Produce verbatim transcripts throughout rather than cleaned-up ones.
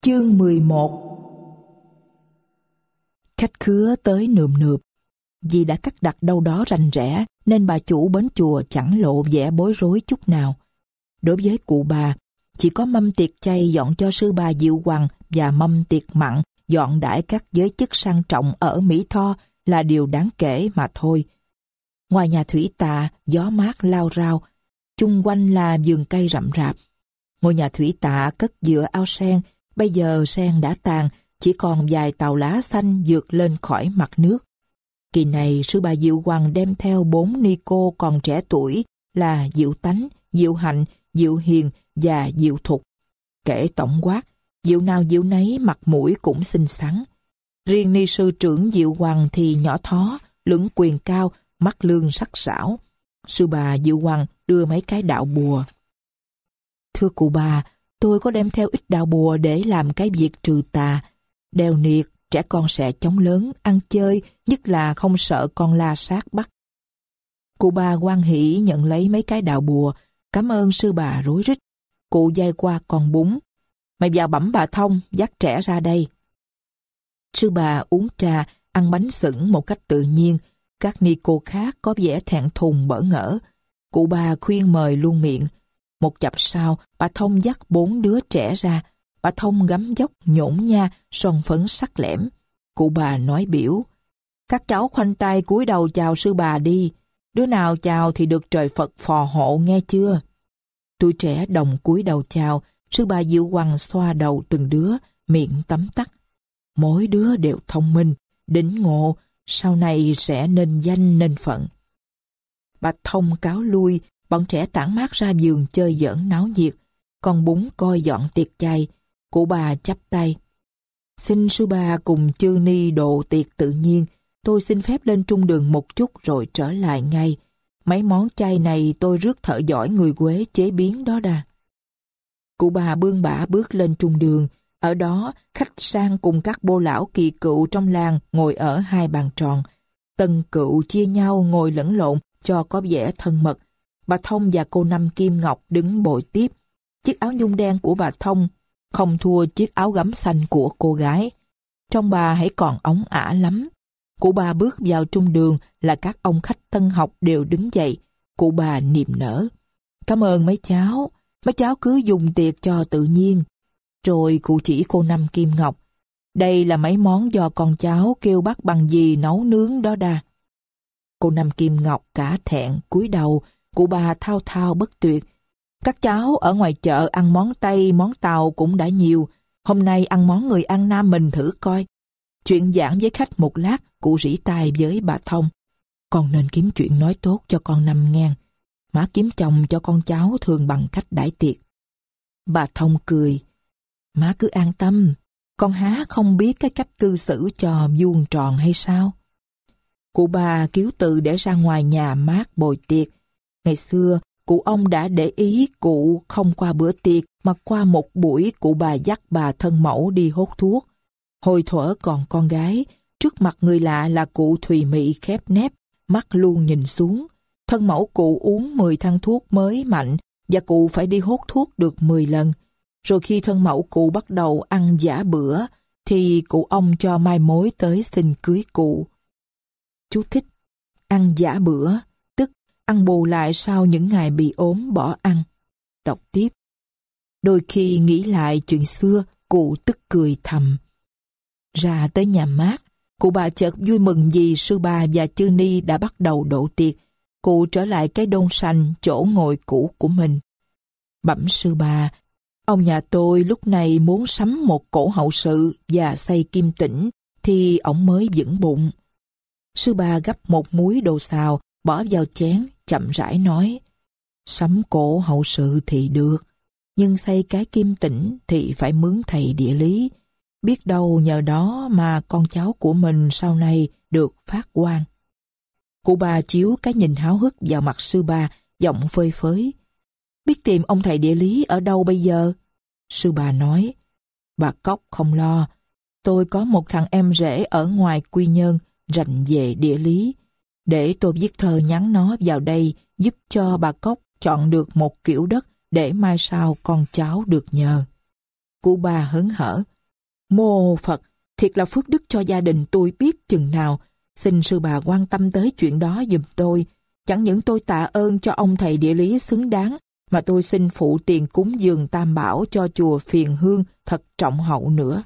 Chương mười một. Khách khứa tới nườm nượp. Vì đã cắt đặt đâu đó rành rẽ nên bà chủ bến chùa chẳng lộ vẻ bối rối chút nào. Đối với cụ bà, chỉ có mâm tiệc chay dọn cho sư bà Diệu Hoằng và mâm tiệc mặn dọn đãi các giới chức sang trọng ở Mỹ Tho là điều đáng kể mà thôi. Ngoài nhà thủy tạ, gió mát lao rao, chung quanh là vườn cây rậm rạp. Ngôi nhà thủy tạ cất giữa ao sen, bây giờ sen đã tàn, chỉ còn vài tàu lá xanh vượt lên khỏi mặt nước. Kỳ này sư bà Diệu Hoằng đem theo bốn ni cô còn trẻ tuổi là Diệu Tánh, Diệu Hạnh, Diệu Hiền và Diệu Thục. Kể tổng quát, Diệu nào Diệu nấy mặt mũi cũng xinh xắn. Riêng ni sư trưởng Diệu Hoằng thì nhỏ thó, lưỡng quyền cao, mắt lương sắc sảo. Sư bà Diệu Hoằng đưa mấy cái đạo bùa. Thưa cụ bà, tôi có đem theo ít đạo bùa để làm cái việc trừ tà. Đèo niệt, trẻ con sẽ chống lớn, ăn chơi, nhất là không sợ con la sát bắt. Cụ bà hoan hỉ nhận lấy mấy cái đạo bùa, cảm ơn sư bà rối rít. Cụ dai qua con bún. Mày vào bẩm bà Thông, dắt trẻ ra đây. Sư bà uống trà, ăn bánh sửng một cách tự nhiên. Các ni cô khác có vẻ thẹn thùng bỡ ngỡ. Cụ bà khuyên mời luôn miệng. Một chập sau, bà Thông dắt bốn đứa trẻ ra. Bà Thông gắm dốc nhổn nha, son phấn sắc lẻm. Cụ bà nói biểu. Các cháu khoanh tay cúi đầu chào sư bà đi. Đứa nào chào thì được trời Phật phò hộ nghe chưa? Tụi trẻ đồng cúi đầu chào. Sư bà Diệu Hoằng xoa đầu từng đứa, miệng tấm tắc. Mỗi đứa đều thông minh, đỉnh ngộ, sau này sẽ nên danh nên phận. Bà Thông cáo lui, bọn trẻ tản mát ra vườn chơi giỡn náo nhiệt. Con bún coi dọn tiệc chay. Cụ bà chắp tay. Xin sư bà cùng chư ni độ tiệc tự nhiên. Tôi xin phép lên trung đường một chút rồi trở lại ngay. Mấy món chay này tôi rước thợ giỏi người Quế chế biến đó đà. Cụ bà bươn bả bước lên trung đường. Ở đó, khách sang cùng các bô lão kỳ cựu trong làng ngồi ở hai bàn tròn. Tân cựu chia nhau ngồi lẫn lộn cho có vẻ thân mật. Bà Thông và cô Năm Kim Ngọc đứng bội tiếp. Chiếc áo nhung đen của bà Thông không thua chiếc áo gấm xanh của cô gái. Trong bà hãy còn óng ả lắm. Cụ bà bước vào trung đường là các ông khách tân học đều đứng dậy. Cụ bà niềm nở. Cảm ơn mấy cháu. Mấy cháu cứ dùng tiệc cho tự nhiên. Rồi cụ chỉ cô Năm Kim Ngọc. Đây là mấy món do con cháu kêu bắt bằng gì nấu nướng đó đà. Cô Năm Kim Ngọc cả thẹn cúi đầu. Cụ bà thao thao bất tuyệt. Các cháu ở ngoài chợ ăn món Tây, món Tàu cũng đã nhiều. Hôm nay ăn món người An Nam mình thử coi. Chuyện giảng với khách một lát, cụ rỉ tai với bà Thông. Con nên kiếm chuyện nói tốt cho con Năm ngang. Má kiếm chồng cho con cháu thường bằng cách đãi tiệc. Bà Thông cười. Má cứ an tâm. Con há không biết cái cách cư xử cho vuông tròn hay sao? Cụ bà cứu từ để ra ngoài nhà mát bồi tiệc. Ngày xưa, cụ ông đã để ý cụ không qua bữa tiệc mà qua một buổi cụ bà dắt bà thân mẫu đi hốt thuốc. Hồi thuở còn con gái, trước mặt người lạ là cụ thùy mị khép nép, mắt luôn nhìn xuống. Thân mẫu cụ uống mười thang thuốc mới mạnh và cụ phải đi hốt thuốc được mười lần. Rồi khi thân mẫu cụ bắt đầu ăn giả bữa thì cụ ông cho mai mối tới xin cưới cụ. Chú thích: ăn giả bữa, tức ăn bù lại sau những ngày bị ốm bỏ ăn. Đọc tiếp. Đôi khi nghĩ lại chuyện xưa, cụ tức cười thầm. Ra tới nhà mát, cụ bà chợt vui mừng vì sư bà và chư ni đã bắt đầu độ tiệc. Cụ trở lại cái đôn sành chỗ ngồi cũ của mình. Bẩm sư bà, ông nhà tôi lúc này muốn sắm một cổ hậu sự và xây kim tĩnh thì ổng mới vững bụng. Sư bà gấp một múi đồ xào bỏ vào chén, chậm rãi nói. Sắm cổ hậu sự thì được, nhưng xây cái kim tĩnh thì phải mướn thầy địa lý. Biết đâu nhờ đó mà con cháu của mình sau này được phát quan. Cụ bà chiếu cái nhìn háo hức vào mặt sư bà, giọng phơi phới. Biết tìm ông thầy địa lý ở đâu bây giờ? Sư bà nói. Bà Cóc không lo. Tôi có một thằng em rể ở ngoài Quy Nhơn, rành về địa lý. Để tôi viết thơ nhắn nó vào đây giúp cho bà Cóc chọn được một kiểu đất để mai sau con cháu được nhờ. Cụ bà hớn hở. Mô Phật, thiệt là phước đức cho gia đình tôi biết chừng nào. Xin sư bà quan tâm tới chuyện đó giùm tôi. Chẳng những tôi tạ ơn cho ông thầy địa lý xứng đáng, mà tôi xin phụ tiền cúng dường tam bảo cho chùa Phiền Hương thật trọng hậu nữa.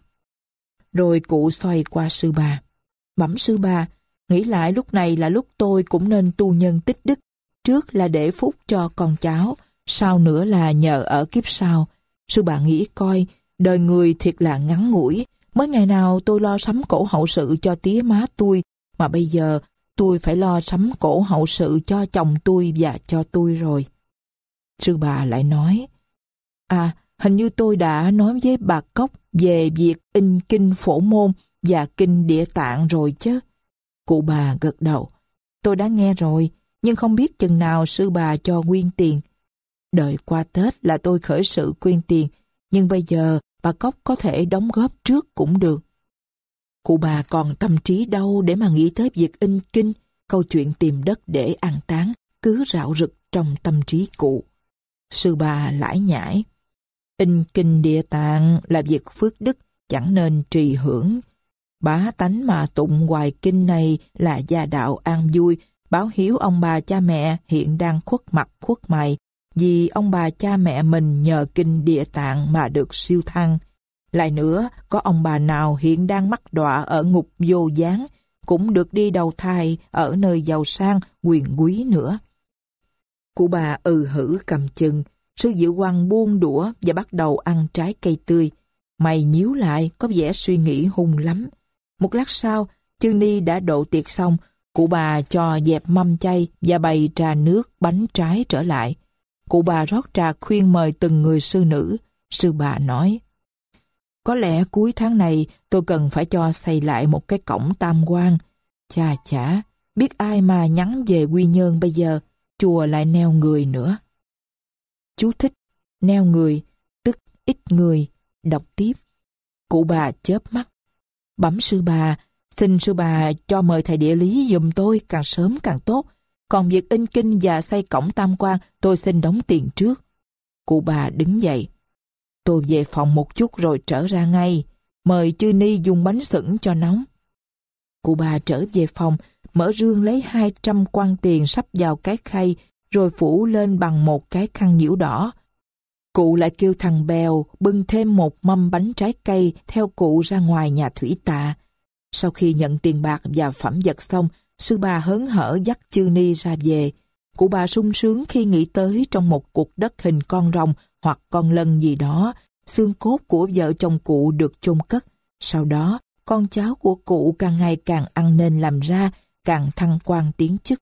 Rồi cụ xoay qua sư bà. Bẩm sư bà, nghĩ lại lúc này là lúc tôi cũng nên tu nhân tích đức. Trước là để phúc cho con cháu, sau nữa là nhờ ở kiếp sau. Sư bà nghĩ coi, đời người thiệt là ngắn ngủi. Mới ngày nào tôi lo sắm cổ hậu sự cho tía má tôi, mà bây giờ tôi phải lo sắm cổ hậu sự cho chồng tôi và cho tôi rồi. Sư bà lại nói, à, hình như tôi đã nói với bà Cốc về việc in kinh Phổ Môn và kinh Địa Tạng rồi chứ. Cụ bà gật đầu, tôi đã nghe rồi, nhưng không biết chừng nào sư bà cho quyên tiền. Đợi qua Tết là tôi khởi sự quyên tiền, nhưng bây giờ bà Cốc có thể đóng góp trước cũng được. Cụ bà còn tâm trí đâu để mà nghĩ tới việc in kinh, câu chuyện tìm đất để an táng cứ rạo rực trong tâm trí cụ. Sư bà lải nhải, in kinh Địa Tạng là việc phước đức, chẳng nên trì hưởng. Bá tánh mà tụng hoài kinh này là gia đạo an vui, báo hiếu ông bà cha mẹ hiện đang khuất mặt khuất mày, vì ông bà cha mẹ mình nhờ kinh Địa Tạng mà được siêu thăng. Lại nữa, có ông bà nào hiện đang mắc đọa ở ngục vô gián, cũng được đi đầu thai ở nơi giàu sang, quyền quý nữa. Cụ bà ừ hử cầm chừng, sư Diệu Quang buông đũa và bắt đầu ăn trái cây tươi. Mày nhíu lại, có vẻ suy nghĩ hung lắm. Một lát sau, Chư Ni đã độ tiệc xong, cụ bà cho dẹp mâm chay và bày trà nước, bánh trái trở lại. Cụ bà rót trà khuyên mời từng người sư nữ. Sư bà nói, có lẽ cuối tháng này tôi cần phải cho xây lại một cái cổng tam quan. Chà chả, biết ai mà nhắn về Quy Nhơn bây giờ, chùa lại neo người nữa. Chú thích, neo người, tức ít người, đọc tiếp. Cụ bà chớp mắt. Bẩm sư bà, xin sư bà cho mời thầy địa lý giùm tôi càng sớm càng tốt. Còn việc in kinh và xây cổng tam quan tôi xin đóng tiền trước. Cụ bà đứng dậy. Tôi về phòng một chút rồi trở ra ngay. Mời Chư Ni dùng bánh sửng cho nóng. Cụ bà trở về phòng, mở rương lấy hai trăm quan tiền sắp vào cái khay, rồi phủ lên bằng một cái khăn nhiễu đỏ. Cụ lại kêu thằng Bèo bưng thêm một mâm bánh trái cây theo cụ ra ngoài nhà thủy tạ. Sau khi nhận tiền bạc và phẩm vật xong, sư bà hớn hở dắt Chư Ni ra về. Cụ bà sung sướng khi nghĩ tới trong một cục đất hình con rồng hoặc con lân gì đó, xương cốt của vợ chồng cụ được chôn cất. Sau đó, con cháu của cụ càng ngày càng ăn nên làm ra, càng thăng quan tiến chức.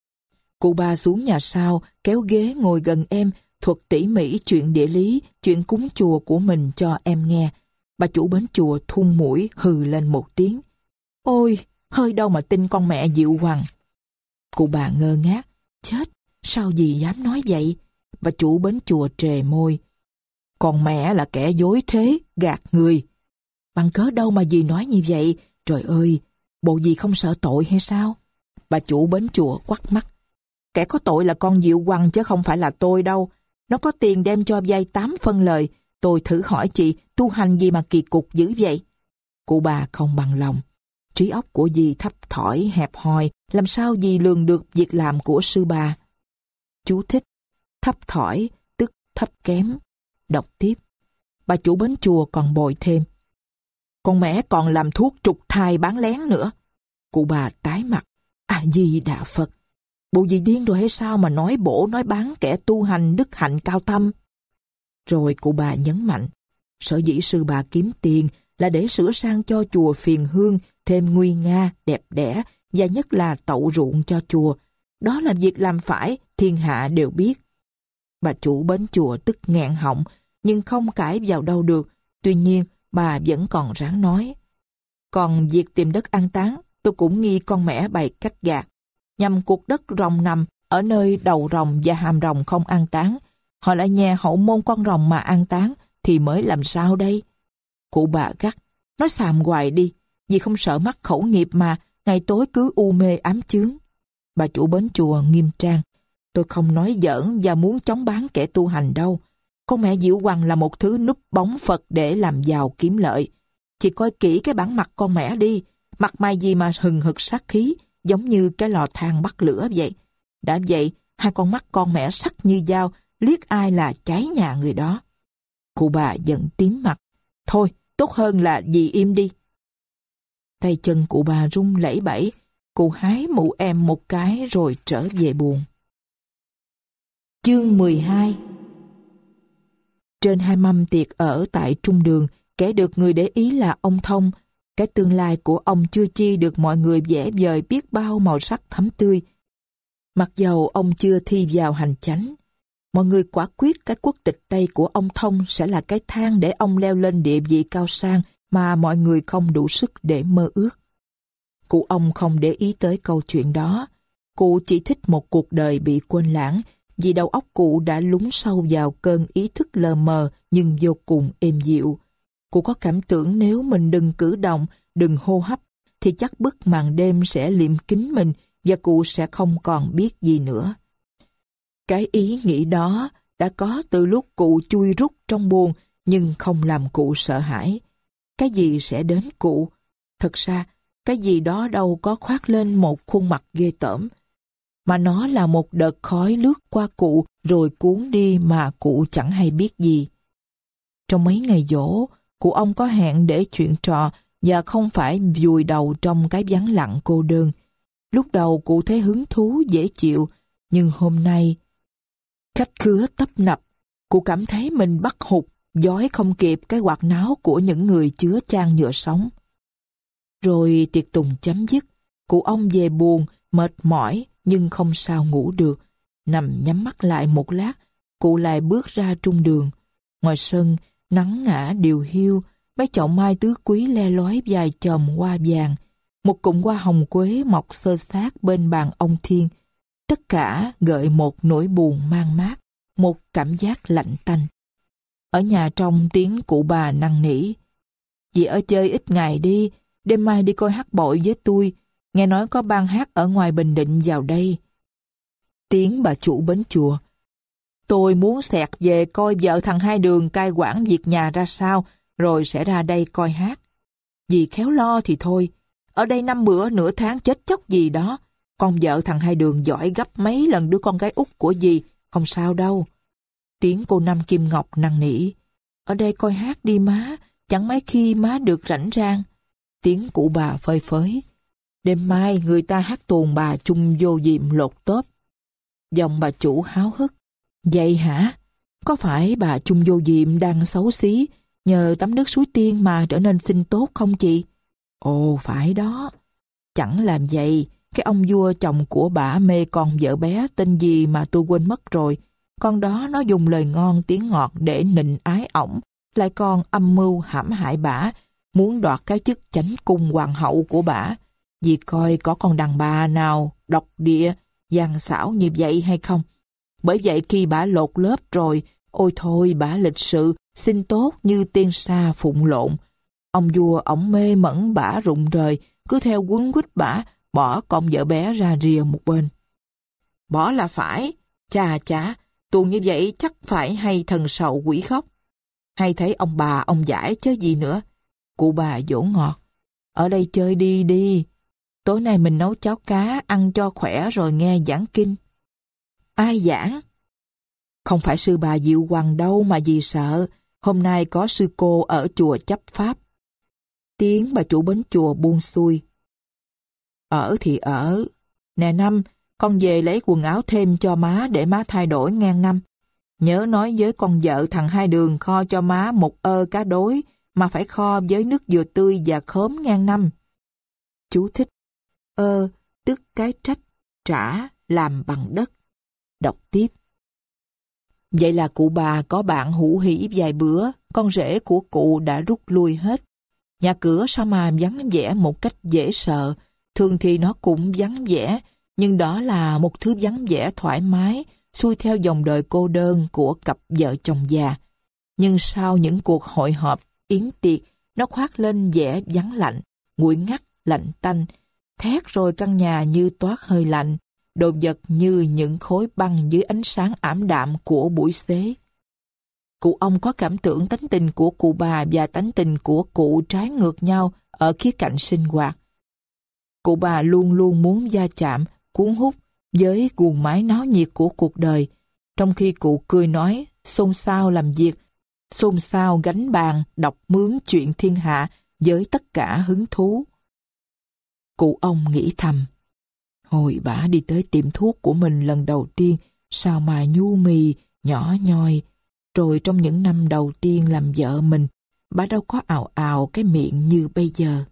Cụ bà xuống nhà sau, kéo ghế ngồi gần em, thuật tỉ mỉ chuyện địa lý, chuyện cúng chùa của mình cho em nghe. Bà chủ bến chùa thun mũi hừ lên một tiếng. Ôi, hơi đâu mà tin con mẹ Diệu Hoàng. Cụ bà ngơ ngác. Chết, sao dì dám nói vậy? Bà chủ bến chùa trề môi. Con mẹ là kẻ dối thế, gạt người. Bằng cớ đâu mà dì nói như vậy? Trời ơi, bộ dì không sợ tội hay sao? Bà chủ bến chùa quắt mắt. Kẻ có tội là con Diệu Hoàng chứ không phải là tôi đâu. Nó có tiền đem cho vay tám phân lời. Tôi thử hỏi chị, tu hành gì mà kỳ cục dữ vậy? Cụ bà không bằng lòng. Trí óc của dì thấp thỏi, hẹp hòi, làm sao dì lường được việc làm của sư bà? Chú thích, thấp thỏi, tức thấp kém. Đọc tiếp. Bà chủ bến chùa còn bồi thêm. Con mẹ còn làm thuốc trục thai bán lén nữa. Cụ bà tái mặt. À di đà Phật. Bộ dì điên rồi hay sao mà nói bổ nói bán kẻ tu hành đức hạnh cao thâm? Rồi cụ bà nhấn mạnh. Sở dĩ sư bà kiếm tiền là để sửa sang cho chùa Phiền Hương thêm nguy nga, đẹp đẽ và nhất là tậu ruộng cho chùa. Đó là việc làm phải, thiên hạ đều biết. Bà chủ bến chùa tức nghẹn họng, nhưng không cãi vào đâu được. Tuy nhiên, bà vẫn còn ráng nói. Còn việc tìm đất an táng, tôi cũng nghi con mẹ bày cách gạt. Nhằm cuộc đất rồng nằm ở nơi đầu rồng và hàm rồng không an táng. Họ lại nhà hậu môn con rồng mà an táng, thì mới làm sao đây? Cụ bà gắt, nói xàm hoài đi, vì không sợ mắc khẩu nghiệp mà, ngày tối cứ u mê ám chướng. Bà chủ bến chùa nghiêm trang, tôi không nói giỡn và muốn chống bán kẻ tu hành đâu. Con mẹ Diệu Hoàng là một thứ núp bóng Phật để làm giàu kiếm lợi. Chị coi kỹ cái bản mặt con mẻ đi, mặt mày gì mà hừng hực sát khí, giống như cái lò than bắt lửa vậy. Đã vậy, hai con mắt con mẻ sắc như dao, liếc ai là cháy nhà người đó. Cụ bà giận tím mặt. Thôi, tốt hơn là dì im đi. Tay chân cụ bà run lẩy bẩy, cụ hái mụ em một cái rồi trở về buồng. Chương mười hai. Trên hai mâm tiệc ở tại trung đường, kẻ được người để ý là ông Thông. Cái tương lai của ông chưa chi được mọi người vẽ vời biết bao màu sắc thắm tươi. Mặc dầu ông chưa thi vào hành chánh, mọi người quả quyết cái quốc tịch Tây của ông Thông sẽ là cái thang để ông leo lên địa vị cao sang mà mọi người không đủ sức để mơ ước. Cụ ông không để ý tới câu chuyện đó. Cụ chỉ thích một cuộc đời bị quên lãng, vì đầu óc cụ đã lún sâu vào cơn ý thức lờ mờ nhưng vô cùng êm dịu. Cụ có cảm tưởng nếu mình đừng cử động, đừng hô hấp, thì chắc bức màn đêm sẽ liệm kín mình và cụ sẽ không còn biết gì nữa. Cái ý nghĩ đó đã có từ lúc cụ chui rút trong buồng, nhưng không làm cụ sợ hãi. Cái gì sẽ đến cụ? Thật ra, cái gì đó đâu có khoác lên một khuôn mặt ghê tởm, mà nó là một đợt khói lướt qua cụ rồi cuốn đi mà cụ chẳng hay biết gì. Trong mấy ngày giỗ, cụ ông có hẹn để chuyện trò và không phải vùi đầu trong cái vắng lặng cô đơn. Lúc đầu cụ thấy hứng thú dễ chịu, nhưng hôm nay khách khứa tấp nập, cụ cảm thấy mình bắt hụt, dối không kịp cái quạt náo của những người chứa chan nhựa sống. Rồi tiệc tùng chấm dứt, cụ ông về buồn, mệt mỏi nhưng không sao ngủ được. Nằm nhắm mắt lại một lát, cụ lại bước ra trung đường. Ngoài sân, nắng ngã điều hiu, mấy chậu mai tứ quý le lói vài chòm hoa vàng, một cụm hoa hồng quế mọc xơ xác bên bàn ông Thiên. Tất cả gợi một nỗi buồn mang mát, một cảm giác lạnh tanh. Ở nhà trong tiếng cụ bà năn nỉ. Dì ở chơi ít ngày đi, đêm mai đi coi hát bội với tôi, nghe nói có ban hát ở ngoài Bình Định vào đây. Tiếng bà chủ bến chùa. Tôi muốn xẹt về coi vợ thằng Hai Đường cai quản việc nhà ra sao, rồi sẽ ra đây coi hát. Dì khéo lo thì thôi, ở đây năm bữa nửa tháng chết chóc gì đó, con vợ thằng Hai Đường giỏi gấp mấy lần đứa con gái út của dì, không sao đâu. Tiếng cô Năm Kim Ngọc năn nỉ. Ở đây coi hát đi má, chẳng mấy khi má được rảnh rang. Tiếng cụ bà phơi phới. Đêm mai người ta hát tuồng bà Chung Vô Diệm lột tốp. Dòng bà chủ háo hức. Vậy hả? Có phải bà Chung Vô Diệm đang xấu xí, nhờ tắm nước suối tiên mà trở nên xinh tốt không chị? Ồ, phải đó. Chẳng làm vậy, cái ông vua chồng của bả mê con vợ bé tên gì mà tôi quên mất rồi. Con đó nó dùng lời ngon tiếng ngọt để nịnh ái ổng, lại còn âm mưu hãm hại bả, muốn đoạt cái chức chánh cung hoàng hậu của bả. Vì coi có con đàn bà nào độc địa, gian xảo như vậy hay không. Bởi vậy khi bả lột lớp rồi, ôi thôi bả lịch sự, xinh tốt như tiên sa phụng lộn. Ông vua ổng mê mẩn bả rụng rời, cứ theo quấn quýt bả, bỏ con vợ bé ra rìa một bên. Bỏ là phải, chà chà, tuồng như vậy chắc phải hay thần sầu quỷ khóc. Hay thấy ông bà ông giải chứ gì nữa. Cụ bà dỗ ngọt. Ở đây chơi đi đi. Tối nay mình nấu cháo cá ăn cho khỏe rồi nghe giảng kinh. Ai giảng? Không phải sư bà Diệu Hoàng đâu mà dì sợ. Hôm nay có sư cô ở chùa chấp pháp. Tiếng bà chủ bến chùa buông xuôi. Ở thì ở. Nè Năm, con về lấy quần áo thêm cho má để má thay đổi ngang Năm. Nhớ nói với con vợ thằng Hai Đường kho cho má một ơ cá đối, mà phải kho với nước dừa tươi và khóm ngang Năm. Chú thích. Ơ, tức cái trách, trả, làm bằng đất. Đọc tiếp. Vậy là cụ bà có bạn hữu hỉ vài bữa, con rể của cụ đã rút lui hết. Nhà cửa sao mà vắng vẻ một cách dễ sợ, thường thì nó cũng vắng vẻ, nhưng đó là một thứ vắng vẻ thoải mái, xuôi theo dòng đời cô đơn của cặp vợ chồng già. Nhưng sau những cuộc hội họp, yến tiệc, nó khoác lên vẻ vắng lạnh, nguội ngắt, lạnh tanh, thét rồi căn nhà như toát hơi lạnh, đồ vật như những khối băng dưới ánh sáng ảm đạm của buổi xế. Cụ ông có cảm tưởng tánh tình của cụ bà và tánh tình của cụ trái ngược nhau ở khía cạnh sinh hoạt. Cụ bà luôn luôn muốn va chạm, cuốn hút với guồng máy náo nhiệt của cuộc đời, trong khi cụ cười nói, xôn xao làm việc, xôn xao gánh bàn, đọc mướn chuyện thiên hạ với tất cả hứng thú. Cụ ông nghĩ thầm, hồi bả đi tới tiệm thuốc của mình lần đầu tiên, sao mà nhu mì, nhỏ nhoi, rồi trong những năm đầu tiên làm vợ mình, bả đâu có ào ào cái miệng như bây giờ.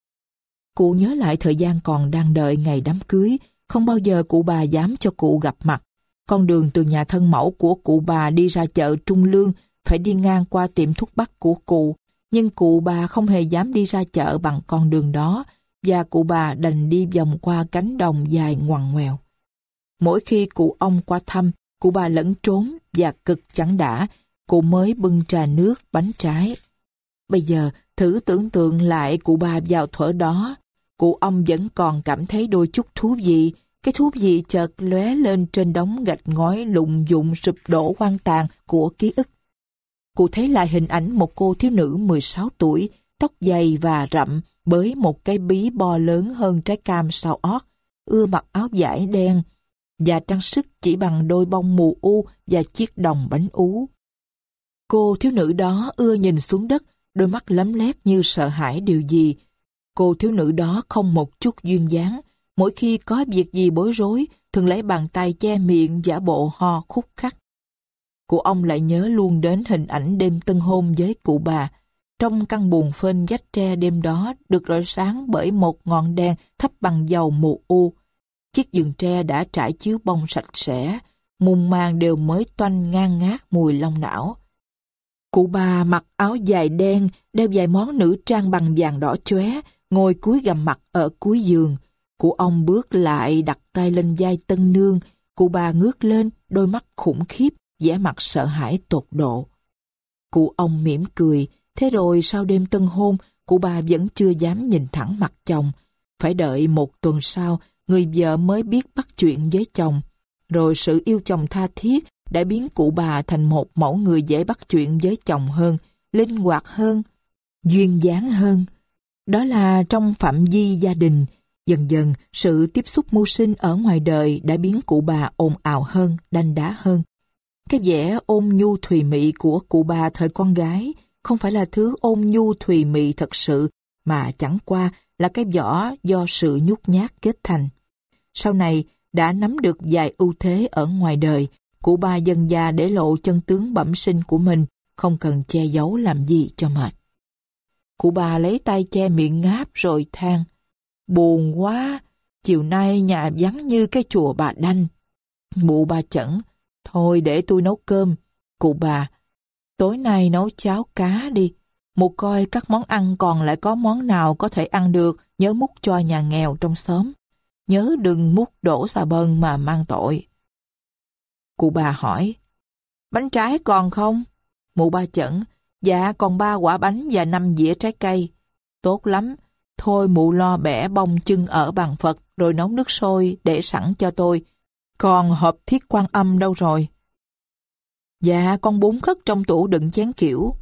Cụ nhớ lại thời gian còn đang đợi ngày đám cưới, không bao giờ cụ bà dám cho cụ gặp mặt. Con đường từ nhà thân mẫu của cụ bà đi ra chợ Trung Lương phải đi ngang qua tiệm thuốc bắc của cụ, nhưng cụ bà không hề dám đi ra chợ bằng con đường đó, và cụ bà đành đi vòng qua cánh đồng dài ngoằn ngoèo. Mỗi khi cụ ông qua thăm, cụ bà lẫn trốn và cực chẳng đã, cụ mới bưng trà nước, bánh trái. Bây giờ, thử tưởng tượng lại cụ bà vào thuở đó, cụ ông vẫn còn cảm thấy đôi chút thú vị, cái thú vị chợt lóe lên trên đống gạch ngói lụng dụng sụp đổ hoang tàn của ký ức. Cụ thấy lại hình ảnh một cô thiếu nữ mười sáu tuổi, tóc dày và rậm, bới một cái bí bo lớn hơn trái cam sau ót, ưa mặc áo vải đen, và trang sức chỉ bằng đôi bông mù u và chiếc đồng bánh ú. Cô thiếu nữ đó ưa nhìn xuống đất, đôi mắt lấm lét như sợ hãi điều gì. Cô thiếu nữ đó không một chút duyên dáng, mỗi khi có việc gì bối rối, thường lấy bàn tay che miệng giả bộ ho khúc khắc. Cụ ông lại nhớ luôn đến hình ảnh đêm tân hôn với cụ bà. Trong căn buồng phên vách tre đêm đó được rọi sáng bởi một ngọn đèn thắp bằng dầu mù u. Chiếc giường tre đã trải chiếu bông sạch sẽ, mùng màn đều mới toanh ngang ngát mùi long não. Cụ bà mặc áo dài đen, đeo vài món nữ trang bằng vàng đỏ chóe, ngồi cúi gằm mặt ở cuối giường. Cụ ông bước lại đặt tay lên vai tân nương, cụ bà ngước lên, đôi mắt khủng khiếp, vẻ mặt sợ hãi tột độ. Cụ ông mỉm cười, thế rồi sau đêm tân hôn, cụ bà vẫn chưa dám nhìn thẳng mặt chồng. Phải đợi một tuần sau, người vợ mới biết bắt chuyện với chồng. Rồi sự yêu chồng tha thiết đã biến cụ bà thành một mẫu người dễ bắt chuyện với chồng hơn, linh hoạt hơn, duyên dáng hơn. Đó là trong phạm vi gia đình. Dần dần, sự tiếp xúc mưu sinh ở ngoài đời đã biến cụ bà ồn ào hơn, đanh đá hơn. Cái vẻ ôn nhu thùy mị của cụ bà thời con gái không phải là thứ ôn nhu thùy mị thật sự, mà chẳng qua là cái vỏ do sự nhút nhát kết thành. Sau này, đã nắm được vài ưu thế ở ngoài đời, cụ bà dần dà để lộ chân tướng bẩm sinh của mình, không cần che giấu làm gì cho mệt. Cụ bà lấy tay che miệng ngáp rồi than, buồn quá, chiều nay nhà vắng như cái chùa Bà Đanh. Mụ bà Chẩn, thôi để tôi nấu cơm. Cụ bà, tối nay nấu cháo cá đi. Mụ coi các món ăn còn lại có món nào có thể ăn được, nhớ múc cho nhà nghèo trong xóm. Nhớ đừng múc đổ xà bần mà mang tội. Cụ bà hỏi, bánh trái còn không? Mụ bà Chẩn, dạ còn ba quả bánh và năm dĩa trái cây. Tốt lắm, thôi mụ lo bẻ bông chưng ở bàn Phật rồi nấu nước sôi để sẵn cho tôi. Còn hộp thiết quan âm đâu rồi? Dạ con bún khất trong tủ đựng chén kiểu.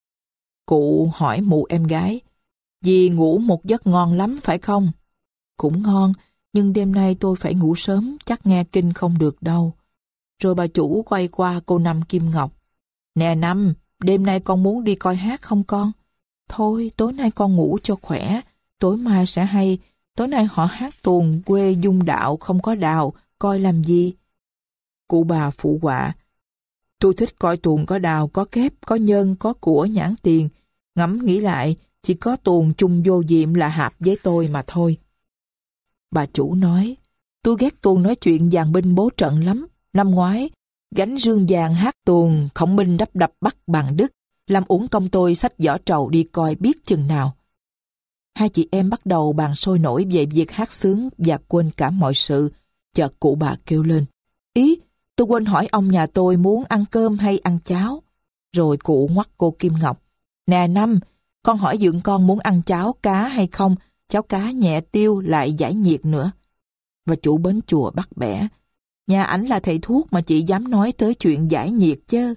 Cụ hỏi mụ em gái, dì ngủ một giấc ngon lắm phải không? Cũng ngon, nhưng đêm nay tôi phải ngủ sớm, chắc nghe kinh không được đâu. Rồi bà chủ quay qua cô Năm Kim Ngọc. Nè Năm, đêm nay con muốn đi coi hát không con? Thôi, tối nay con ngủ cho khỏe, tối mai sẽ hay. Tối nay họ hát tuồng quê Dung Đạo không có đào, coi làm gì? Cụ bà phụ họa, tôi thích coi tuồng có đào, có kép, có nhân, có của nhãn tiền. Ngẫm nghĩ lại, chỉ có tuồng chung vô diệm là hạp với tôi mà thôi. Bà chủ nói, tôi ghét tuồng nói chuyện dàn binh bố trận lắm. Năm ngoái, gánh rương vàng hát tuồng, khổng minh đắp đập bắt bằng đức, làm uổng công tôi xách giỏ trầu đi coi biết chừng nào. Hai chị em bắt đầu bàn sôi nổi về việc hát sướng và quên cả mọi sự. Chợt cụ bà kêu lên, ý, tôi quên hỏi ông nhà tôi muốn ăn cơm hay ăn cháo. Rồi cụ ngoắt cô Kim Ngọc, nè Năm, con hỏi dượng con muốn ăn cháo cá hay không, cháo cá nhẹ tiêu lại giải nhiệt nữa. Và chủ bến chùa bắt bẻ, nhà ảnh là thầy thuốc mà chị dám nói tới chuyện giải nhiệt chứ.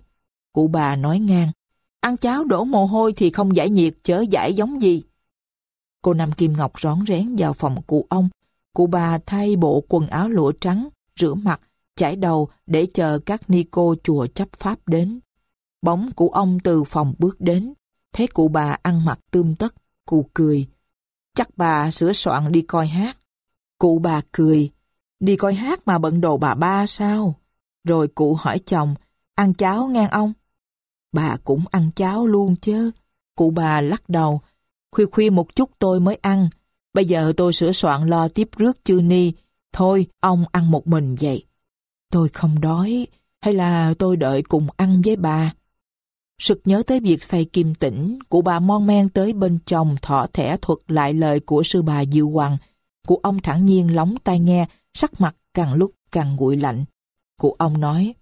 Cụ bà nói ngang, ăn cháo đổ mồ hôi thì không giải nhiệt, chớ giải giống gì. Cô Năm Kim Ngọc rón rén vào phòng cụ ông. Cụ bà thay bộ quần áo lụa trắng, rửa mặt, chải đầu để chờ các ni cô chùa chấp pháp đến. Bỗng cụ ông từ phòng bước đến, thấy cụ bà ăn mặc tươm tất, cụ cười. Chắc bà sửa soạn đi coi hát. Cụ bà cười, đi coi hát mà bận đồ bà ba sao? Rồi cụ hỏi chồng, ăn cháo ngang ông? Bà cũng ăn cháo luôn chứ. Cụ bà lắc đầu, khuya khuya một chút tôi mới ăn. Bây giờ tôi sửa soạn lo tiếp rước chư ni. Thôi, ông ăn một mình vậy. Tôi không đói, hay là tôi đợi cùng ăn với bà? Sực nhớ tới việc say kim tĩnh, cụ bà mon men tới bên chồng thỏ thẻ thuật lại lời của sư bà Diệu Hoằng. Cụ ông thản nhiên lóng tai nghe, sắc mặt càng lúc càng nguội lạnh. Cụ ông nói,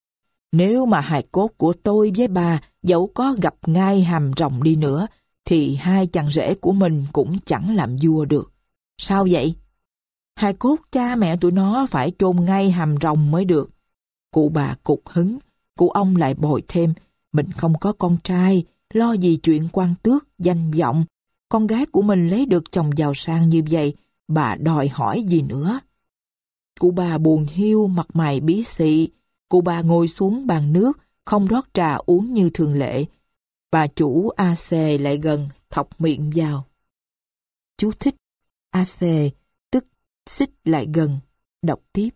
nếu mà hài cốt của tôi với bà dẫu có gặp ngai hàm rồng đi nữa, thì hai chàng rể của mình cũng chẳng làm vua được. Sao vậy? Hài cốt cha mẹ tụi nó phải chôn ngay hàm rồng mới được. Cụ bà cục hứng, cụ ông lại bồi thêm, mình không có con trai, lo gì chuyện quan tước, danh vọng. Con gái của mình lấy được chồng giàu sang như vậy, bà đòi hỏi gì nữa? Cụ bà buồn hiu, mặt mày bí xị. Cụ bà ngồi xuống bàn nước, không rót trà uống như thường lệ. Bà chủ a xê lại gần, thọc miệng vào. Chú thích a xê, tức xích lại gần, đọc tiếp.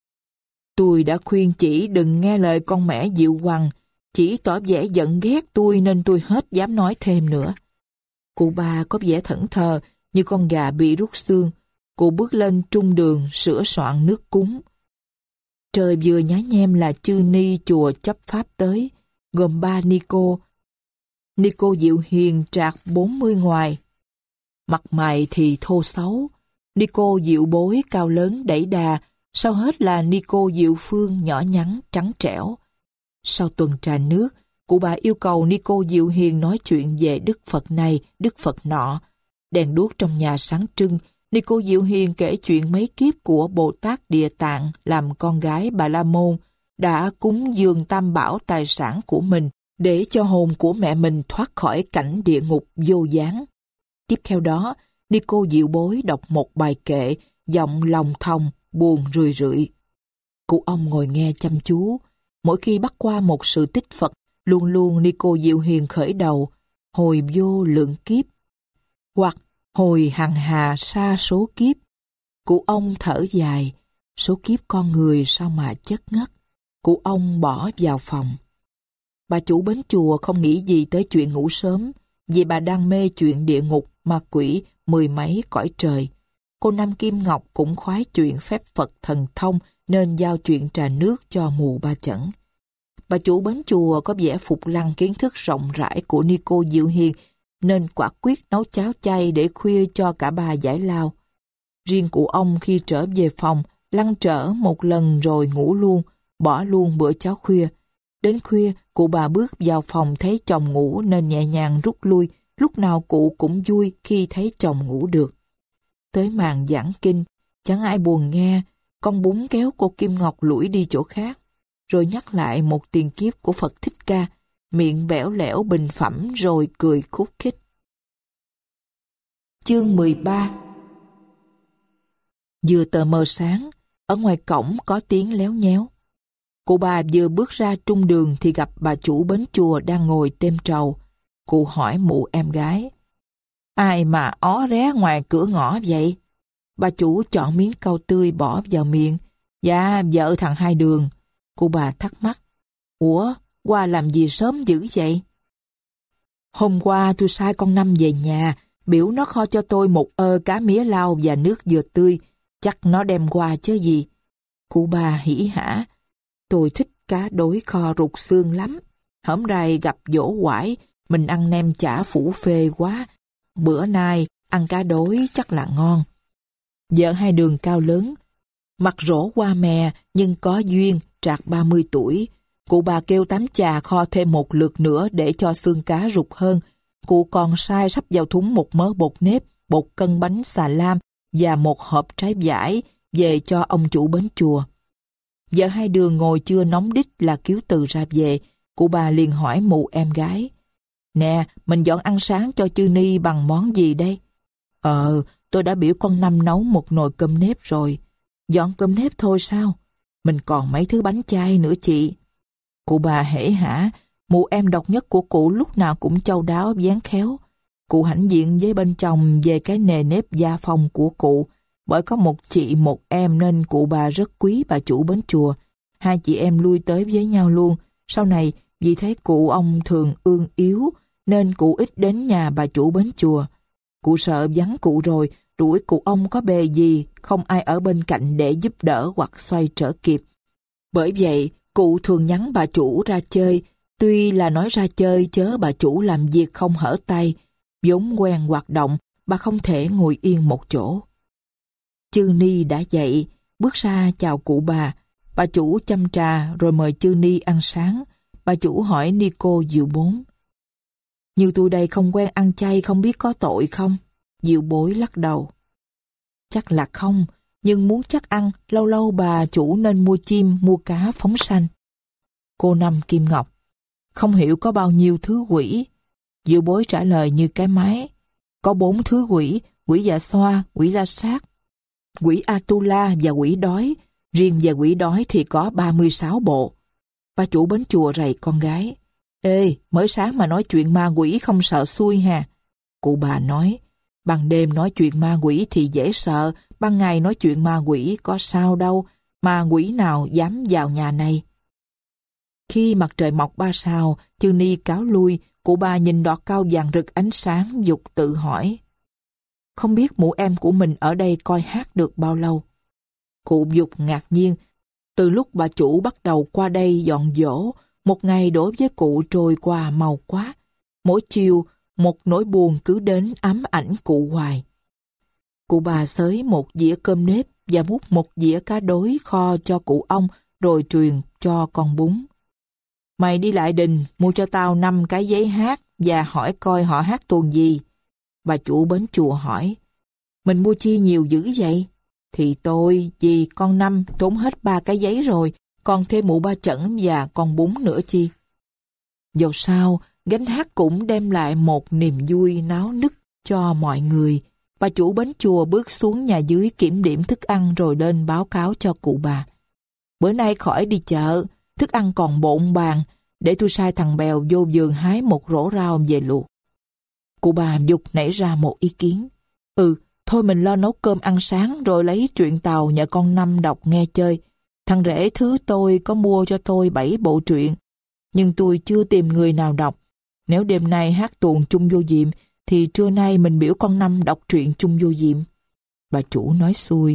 Tôi đã khuyên chỉ đừng nghe lời con mẹ Diệu Hoằng, chỉ tỏ vẻ giận ghét tôi nên tôi hết dám nói thêm nữa. Cụ bà có vẻ thẫn thờ như con gà bị rút xương. Cụ bước lên trung đường sửa soạn nước cúng. Trời vừa nhá nhem là chư ni chùa chấp pháp tới, gồm ba ni cô. Ni cô Diệu Hiền trạc bốn mươi ngoài. Mặt mày thì thô xấu. Ni cô Diệu Bối cao lớn đẩy đà, sau hết là ni cô Diệu Phương nhỏ nhắn trắng trẻo. Sau tuần trà nước, cụ bà yêu cầu ni cô Diệu Hiền nói chuyện về Đức Phật này, Đức Phật nọ. Đèn đuốc trong nhà sáng trưng, ni cô Diệu Hiền kể chuyện mấy kiếp của Bồ Tát Địa Tạng làm con gái Bà La Môn đã cúng dường tam bảo tài sản của mình để cho hồn của mẹ mình thoát khỏi cảnh địa ngục vô gián. Tiếp theo đó, ni cô Diệu Bối đọc một bài kệ, giọng lòng thòng, buồn rười rượi. Cụ ông ngồi nghe chăm chú. Mỗi khi bắt qua một sự tích Phật, luôn luôn ni cô Diệu Hiền khởi đầu, hồi vô lượng kiếp, hoặc hồi hằng hà sa số kiếp. Cụ ông thở dài, số kiếp con người sao mà chất ngất. Cụ ông bỏ vào phòng. Bà chủ bến chùa không nghĩ gì tới chuyện ngủ sớm, vì bà đang mê chuyện địa ngục, ma quỷ, mười mấy cõi trời. Cô Năm Kim Ngọc cũng khoái chuyện phép Phật thần thông nên giao chuyện trà nước cho mù ba chẩn. Bà chủ bến chùa có vẻ phục lăng kiến thức rộng rãi của ni cô Diệu Hiền nên quả quyết nấu cháo chay để khuya cho cả ba giải lao. Riêng cụ ông khi trở về phòng lăn trở một lần rồi ngủ luôn, bỏ luôn bữa cháo khuya. Đến khuya, cụ bà bước vào phòng thấy chồng ngủ nên nhẹ nhàng rút lui, lúc nào cụ cũng vui khi thấy chồng ngủ được. Tới màn giảng kinh, chẳng ai buồn nghe, con bún kéo cô Kim Ngọc lủi đi chỗ khác, rồi nhắc lại một tiền kiếp của Phật Thích Ca, miệng bẽo lẽo bình phẩm rồi cười khúc khích. Chương mười ba. Vừa tờ mờ sáng, ở ngoài cổng có tiếng léo nhéo. Cụ bà vừa bước ra trung đường thì gặp bà chủ bến chùa đang ngồi têm trầu. Cụ hỏi mụ em gái, ai mà ó ré ngoài cửa ngõ vậy? Bà chủ chọn miếng cau tươi bỏ vào miệng. Dạ, vợ thằng Hai Đường. Cụ bà thắc mắc, ủa, qua làm gì sớm dữ vậy? Hôm qua tôi sai con Năm về nhà, biểu nó kho cho tôi một ơ cá mía lau và nước dừa tươi, chắc nó đem qua chứ gì. Cụ bà hỉ hả, tôi thích cá đối kho rụt xương lắm. Hổm rày gặp dỗ quải, mình ăn nem chả phủ phê quá. Bữa nay ăn cá đối chắc là ngon. Vợ Hai Đường cao lớn, mặt rỗ qua mè nhưng có duyên, trạc ba mươi tuổi. Cụ bà kêu tám chà kho thêm một lượt nữa để cho xương cá rụt hơn. Cụ còn sai sắp vào thúng một mớ bột nếp, bột cân bánh xà lam và một hộp trái vải về cho ông chủ bến chùa. Vợ Hai Đường ngồi chưa nóng đít là Kiếu Từ ra về, Cụ bà liền hỏi mụ em gái: Nè, mình dọn ăn sáng cho Chư Ni bằng món gì đây? Ờ, tôi đã biểu con Năm nấu một nồi cơm nếp rồi. Dọn cơm nếp thôi sao? Mình còn mấy thứ bánh chay nữa chị. Cụ bà hễ hả, mụ em độc nhất của cụ lúc nào cũng chu đáo dáng khéo. Cụ hãnh diện với bên chồng về cái nề nếp gia phong của cụ. Bởi có một chị một em nên cụ bà rất quý bà chủ bến chùa. Hai chị em lui tới với nhau luôn. Sau này vì thấy cụ ông thường ương yếu nên cụ ít đến nhà bà chủ bến chùa. Cụ sợ vắng cụ rồi, đuổi cụ ông có bề gì, không ai ở bên cạnh để giúp đỡ hoặc xoay trở kịp. Bởi vậy, cụ thường nhắn bà chủ ra chơi, tuy là nói ra chơi chớ bà chủ làm việc không hở tay, vốn quen hoạt động, bà không thể ngồi yên một chỗ. Chư Ni đã dậy, bước ra chào cụ bà, bà chủ châm trà rồi mời Chư Ni ăn sáng. Bà chủ hỏi ni cô Diệu Bốn: Như tôi đây không quen ăn chay không biết có tội không? Diệu Bối lắc đầu: Chắc là không, nhưng muốn chắc ăn, lâu lâu bà chủ nên mua chim, mua cá phóng sanh. Cô Năm Kim Ngọc: Không hiểu có bao nhiêu thứ quỷ. Diệu Bối trả lời như cái máy: Có bốn thứ quỷ, quỷ dạ xoa, quỷ la sát, quỷ Atula và quỷ đói. Riêng về quỷ đói thì có ba mươi sáu bộ. Bà chủ bến chùa rầy con gái: Ê, mới sáng mà nói chuyện ma quỷ không sợ xui hà. Cụ bà nói: Ban đêm nói chuyện ma quỷ thì dễ sợ, ban ngày nói chuyện ma quỷ có sao đâu, ma quỷ nào dám vào nhà này. Khi mặt trời mọc ba sao, Chư Ni cáo lui, cụ bà nhìn đọt cao vàng rực ánh sáng, dục tự hỏi: Không biết mụ em của mình ở đây coi hát được bao lâu? Cụ dục ngạc nhiên. Từ lúc bà chủ bắt đầu qua đây dọn dỗ, một ngày đối với cụ trôi qua mau quá. Mỗi chiều, một nỗi buồn cứ đến ám ảnh cụ hoài. Cụ bà xới một dĩa cơm nếp và múc một dĩa cá đối kho cho cụ ông, rồi truyền cho con bún. Mày đi lại đình, mua cho tao năm cái giấy hát và hỏi coi họ hát tuồng gì. Bà chủ bến chùa hỏi: Mình mua chi nhiều dữ vậy? Thì tôi, dì, con Năm tốn hết ba cái giấy rồi, còn thêm mụ ba chẩn và con bún nữa chi. Dẫu sao, gánh hát cũng đem lại một niềm vui náo nức cho mọi người. Bà chủ bến chùa bước xuống nhà dưới kiểm điểm thức ăn rồi lên báo cáo cho cụ bà: Bữa nay khỏi đi chợ, thức ăn còn bộn bàn, để tôi sai thằng Bèo vô vườn hái một rổ rau về luộc. Cụ bà dục nảy ra một ý kiến: Ừ, thôi mình lo nấu cơm ăn sáng rồi lấy truyện Tàu nhờ con Năm đọc nghe chơi. Thằng rể thứ tôi có mua cho tôi bảy bộ truyện, nhưng tôi chưa tìm người nào đọc. Nếu đêm nay hát tuồng Chung Vô Diệm, thì trưa nay mình biểu con Năm đọc truyện Chung Vô Diệm. Bà chủ nói xuôi: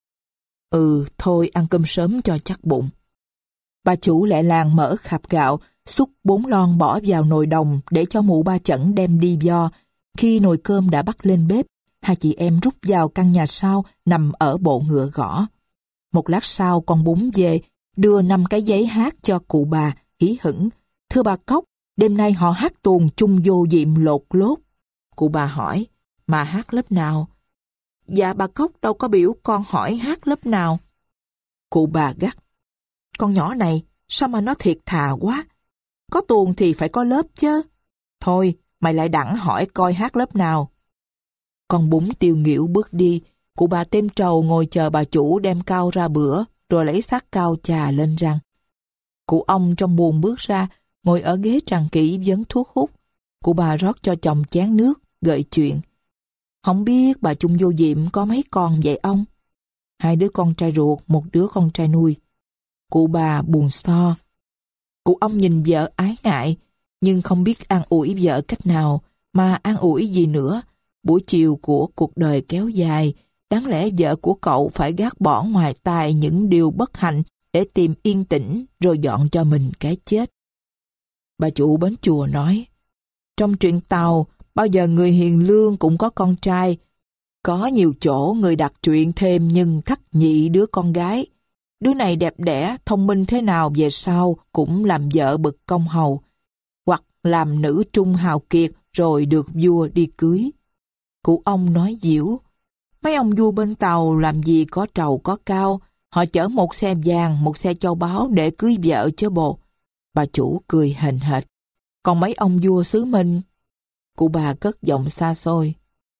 Ừ, thôi ăn cơm sớm cho chắc bụng. Bà chủ lại làng mở khạp gạo, xúc bốn lon bỏ vào nồi đồng để cho mụ ba chẩn đem đi vo. Khi nồi cơm đã bắt lên bếp, hai chị em rút vào căn nhà sau nằm ở bộ ngựa gõ. Một lát sau con bún về, đưa năm cái giấy hát cho cụ bà, hí hửng: Thưa bà Cóc, đêm nay họ hát tuồng Chung Vô Diệm lột lốt. Cụ bà hỏi: Mà hát lớp nào? Dạ bà Cóc đâu có biểu con hỏi hát lớp nào. Cụ bà gắt: Con nhỏ này, sao mà nó thiệt thà quá. Có tuồng thì phải có lớp chứ. Thôi, mày lại đặng hỏi coi hát lớp nào. Con bún tiêu nghỉu bước đi. Cụ bà tem trầu ngồi chờ bà chủ đem cau ra bữa, rồi lấy xác cau chà lên răng. Cụ ông trong buồng bước ra, ngồi ở ghế tràn kỹ vấn thuốc hút. Cụ bà rót cho chồng chén nước, gợi chuyện: Không biết bà Chung Vô Diệm có mấy con vậy ông? Hai đứa con trai ruột, một đứa con trai nuôi. Cụ bà buồn so. Cụ ông nhìn vợ ái ngại, nhưng không biết an ủi vợ cách nào, mà an ủi gì nữa. Buổi chiều của cuộc đời kéo dài, đáng lẽ vợ của cậu phải gác bỏ ngoài tai những điều bất hạnh để tìm yên tĩnh rồi dọn cho mình cái chết. Bà chủ bến chùa nói: Trong truyện Tàu, bao giờ người hiền lương cũng có con trai. Có nhiều chỗ người đặt truyện thêm nhưng thắt nhị đứa con gái. Đứa này đẹp đẽ, thông minh thế nào về sau cũng làm vợ bậc công hầu, hoặc làm nữ trung hào kiệt rồi được vua đi cưới. Cụ ông nói diễu: Mấy ông vua bên Tàu làm gì có trầu có cao, họ chở một xe vàng, một xe châu báu để cưới vợ chứ bộ. Bà chủ cười hềnh hệch. Còn mấy ông vua xứ Minh? Cụ bà cất giọng xa xôi.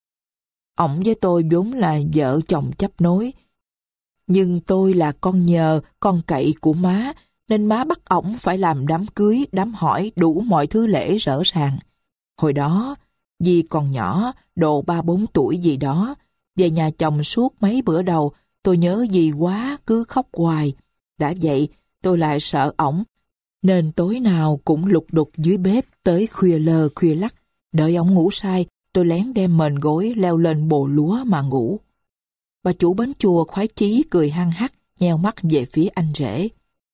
Ổng với tôi vốn là vợ chồng chấp nối. Nhưng tôi là con nhờ, con cậy của má, nên má bắt ổng phải làm đám cưới, đám hỏi, đủ mọi thứ lễ rõ ràng. Hồi đó, dì còn nhỏ, độ ba bốn tuổi gì đó, về nhà chồng suốt mấy bữa đầu, tôi nhớ dì quá, cứ khóc hoài. Đã vậy, tôi lại sợ ổng, nên tối nào cũng lục đục dưới bếp tới khuya lơ khuya lắc. Đợi ổng ngủ say, tôi lén đem mền gối leo lên bồ lúa mà ngủ. Bà chủ bến chùa khoái chí cười hăng hắc, nheo mắt về phía anh rể.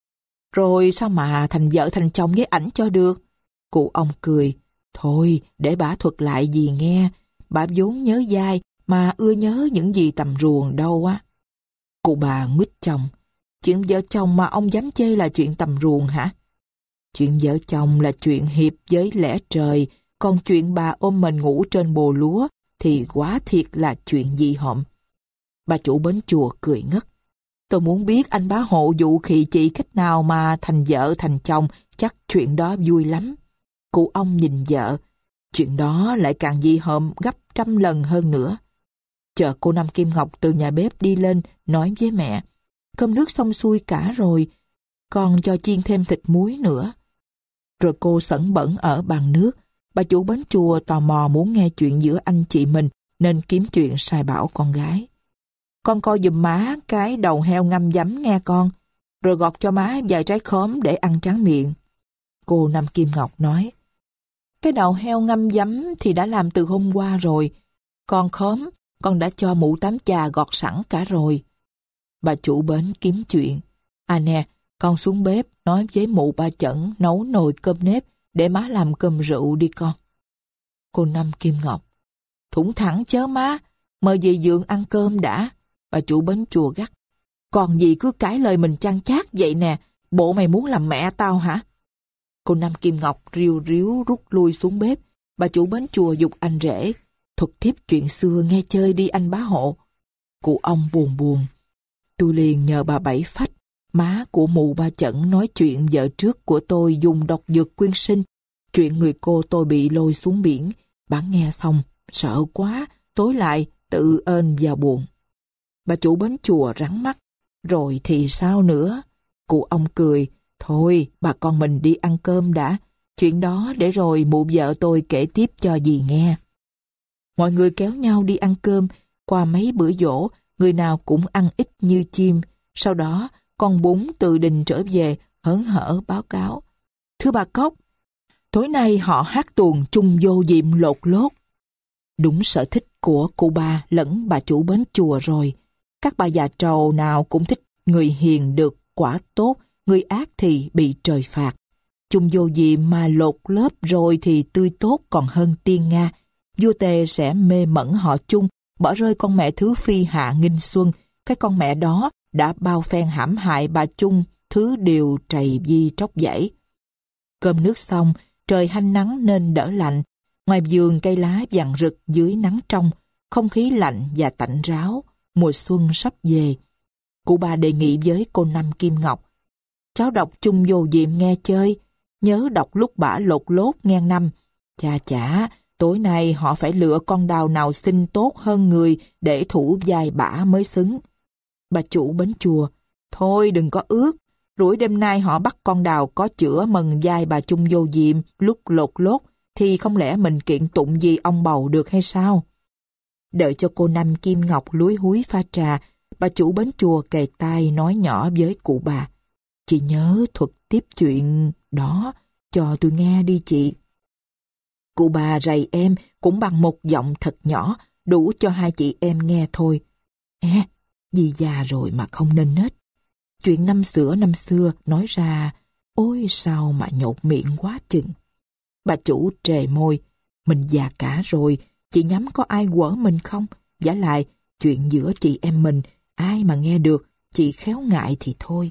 Rồi sao mà thành vợ thành chồng với ảnh cho được? Cụ ông cười. Thôi, để bà thuật lại gì nghe. Bà vốn nhớ dai, mà ưa nhớ những gì tầm ruồng đâu á. Cụ bà nguýt chồng. Chuyện vợ chồng mà ông dám chê là chuyện tầm ruồng hả? Chuyện vợ chồng là chuyện hiệp với lẽ trời, còn chuyện bà ôm mình ngủ trên bồ lúa thì quá thiệt là chuyện dị hợm. Bà chủ bến chùa cười ngất. Tôi muốn biết anh bá hộ dụ khị chị cách nào mà thành vợ thành chồng, chắc chuyện đó vui lắm. Cụ ông nhìn vợ, chuyện đó lại càng dị hợm gấp trăm lần hơn nữa. Chờ cô Năm Kim Ngọc từ nhà bếp đi lên, nói với mẹ, cơm nước xong xuôi cả rồi, còn cho chiên thêm thịt muối nữa. Rồi cô sẩn bẩn ở bàn nước. Bà chủ bến chùa tò mò muốn nghe chuyện giữa anh chị mình, nên kiếm chuyện sai bảo con gái. Con coi giùm má cái đầu heo ngâm giấm nghe con, rồi gọt cho má vài trái khóm để ăn tráng miệng. Cô Năm Kim Ngọc nói, cái đầu heo ngâm giấm thì đã làm từ hôm qua rồi, còn khóm con đã cho mụ tám chà gọt sẵn cả rồi. Bà chủ bến kiếm chuyện, à nè, con xuống bếp nói với mụ ba Chẩn nấu nồi cơm nếp để má làm cơm rượu đi con. Cô Năm Kim Ngọc, thủng thẳng chớ má, mời dì Dượng ăn cơm đã. Bà chủ bến chùa gắt, còn gì cứ cãi lời mình chăn chát vậy nè, bộ mày muốn làm mẹ tao hả? Cô Năm Kim Ngọc riu riu rút lui xuống bếp. Bà chủ bến chùa giục anh rể, thuật thiếp chuyện xưa nghe chơi đi anh bá hộ. Cụ ông buồn buồn, tôi liền nhờ bà Bảy Phách, má của mụ ba Chẩn nói chuyện vợ trước của tôi dùng độc dược quyên sinh, chuyện người cô tôi bị lôi xuống biển. Bà nghe xong, sợ quá, tối lại tự ên vào buồn. Bà chủ bến chùa rắn mắt, rồi thì sao nữa? Cụ ông cười, thôi bà con mình đi ăn cơm đã, chuyện đó để rồi mụ vợ tôi kể tiếp cho dì nghe. Mọi người kéo nhau đi ăn cơm, qua mấy bữa giỗ, người nào cũng ăn ít như chim. Sau đó, con Bún từ đình trở về, hớn hở báo cáo. Thưa bà Cốc, tối nay họ hát tuồng chung vô diệm lột lốt. Đúng sở thích của cụ bà lẫn bà chủ bến chùa rồi. Các bà già trầu nào cũng thích người hiền được quả tốt, người ác thì bị trời phạt. Chung vô diệm mà lột lớp rồi thì tươi tốt còn hơn tiên Nga. Vua Tề sẽ mê mẩn họ Chung, bỏ rơi con mẹ thứ phi Hạ Nghinh Xuân. Cái con mẹ đó đã bao phen hãm hại bà Chung, thứ điều trầy di tróc dãy. Cơm nước xong, trời hanh nắng nên đỡ lạnh. Ngoài vườn cây lá vàng rực dưới nắng trong, không khí lạnh và tạnh ráo, mùa xuân sắp về. Cụ bà đề nghị với cô Năm Kim Ngọc, cháu đọc chung vô diệm nghe chơi, nhớ đọc lúc bả lột lốt ngang năm. Chà chả, tối nay họ phải lựa con đào nào xinh tốt hơn người để thủ vai bả mới xứng. Bà chủ bến chùa, thôi đừng có ước, rủi đêm nay họ bắt con đào có chữa mần vai bà chung vô diệm lúc lột lốt, thì không lẽ mình kiện tụng gì ông bầu được hay sao? Đợi cho cô Năm Kim Ngọc lúi húi pha trà, bà chủ bến chùa kề tai nói nhỏ với cụ bà. Chị nhớ thuật tiếp chuyện đó cho tôi nghe đi chị. Cụ bà rầy em cũng bằng một giọng thật nhỏ, đủ cho hai chị em nghe thôi. Ê, dì già rồi mà không nên nết. Chuyện năm xưa năm xưa nói ra, ôi sao mà nhột miệng quá chừng. Bà chủ trề môi, mình già cả rồi, chị nhắm có ai quở mình không? Vả lại, chuyện giữa chị em mình, ai mà nghe được, chị khéo ngại thì thôi.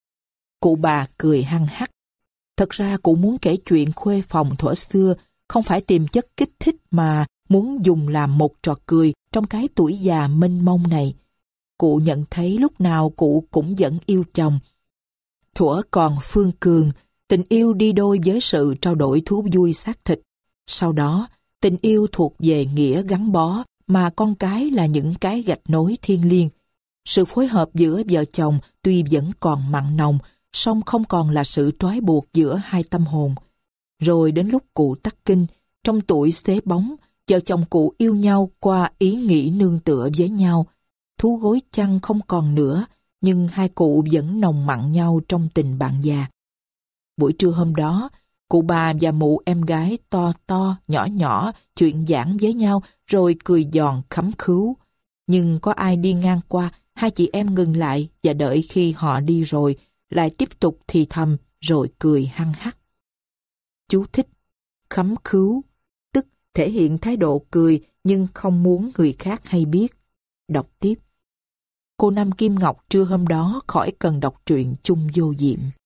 Cụ bà cười hăng hắc. Thật ra cụ muốn kể chuyện khuê phòng thuở xưa, không phải tìm chất kích thích mà muốn dùng làm một trò cười trong cái tuổi già mênh mông này. Cụ nhận thấy lúc nào cụ cũng vẫn yêu chồng. Thuở còn phương cường, Tình yêu đi đôi với sự trao đổi thú vui xác thịt. Sau đó, tình yêu thuộc về nghĩa gắn bó mà con cái là những cái gạch nối thiêng liêng. Sự phối hợp giữa vợ chồng tuy vẫn còn mặn nồng, song không còn là sự trói buộc giữa hai tâm hồn. Rồi đến lúc cụ tắc kinh, trong tuổi xế bóng, vợ chồng cụ yêu nhau qua ý nghĩ nương tựa với nhau. Thú gối chăn không còn nữa, nhưng hai cụ vẫn nồng mặn nhau trong tình bạn già. Buổi trưa hôm đó, cụ bà và mụ em gái to to, nhỏ nhỏ, chuyện giảng với nhau rồi cười giòn khắm khứu. Nhưng có ai đi ngang qua, hai chị em ngừng lại và đợi khi họ đi rồi, lại tiếp tục thì thầm rồi cười hăng hắc. Chú thích khắm khứu, tức thể hiện thái độ cười nhưng không muốn người khác hay biết. Đọc tiếp. Cô Năm Kim Ngọc trưa hôm đó khỏi cần đọc truyện chung vô diệm.